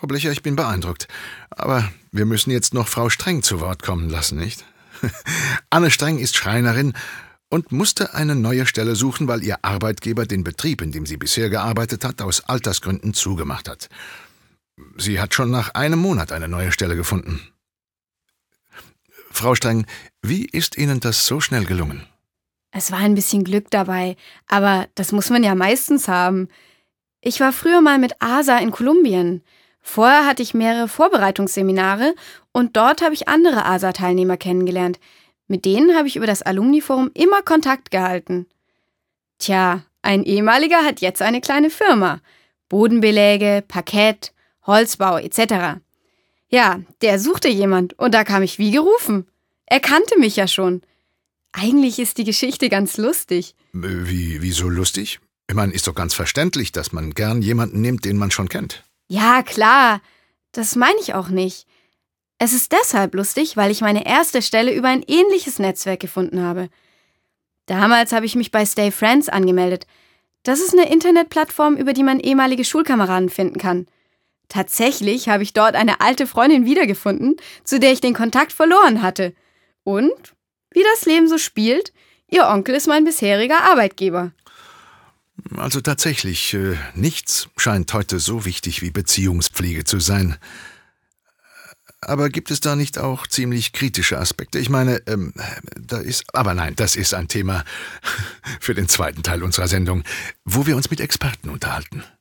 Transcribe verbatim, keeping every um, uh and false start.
Frau Blecher, ich bin beeindruckt. Aber wir müssen jetzt noch Frau Streng zu Wort kommen lassen, nicht? Anne Streng ist Schreinerin und musste eine neue Stelle suchen, weil ihr Arbeitgeber den Betrieb, in dem sie bisher gearbeitet hat, aus Altersgründen zugemacht hat. Sie hat schon nach einem Monat eine neue Stelle gefunden. Frau Streng, wie ist Ihnen das so schnell gelungen? Es war ein bisschen Glück dabei, aber das muss man ja meistens haben. Ich war früher mal mit A S A in Kolumbien. Vorher hatte ich mehrere Vorbereitungsseminare und dort habe ich andere A S A-Teilnehmer kennengelernt. Mit denen habe ich über das Alumni-Forum immer Kontakt gehalten. Tja, ein ehemaliger hat jetzt eine kleine Firma. Bodenbeläge, Parkett, Holzbau et cetera. Ja, der suchte jemand und da kam ich wie gerufen. Er kannte mich ja schon. Eigentlich ist die Geschichte ganz lustig. Wie, wieso lustig? Ich meine, ist doch ganz verständlich, dass man gern jemanden nimmt, den man schon kennt. Ja, klar. Das meine ich auch nicht. Es ist deshalb lustig, weil ich meine erste Stelle über ein ähnliches Netzwerk gefunden habe. Damals habe ich mich bei Stay Friends angemeldet. Das ist eine Internetplattform, über die man ehemalige Schulkameraden finden kann. Tatsächlich habe ich dort eine alte Freundin wiedergefunden, zu der ich den Kontakt verloren hatte. Und, wie das Leben so spielt, ihr Onkel ist mein bisheriger Arbeitgeber. Also tatsächlich, äh, nichts scheint heute so wichtig wie Beziehungspflege zu sein. Aber gibt es da nicht auch ziemlich kritische Aspekte? Ich meine, ähm, da ist... Aber nein, das ist ein Thema für den zweiten Teil unserer Sendung, wo wir uns mit Experten unterhalten.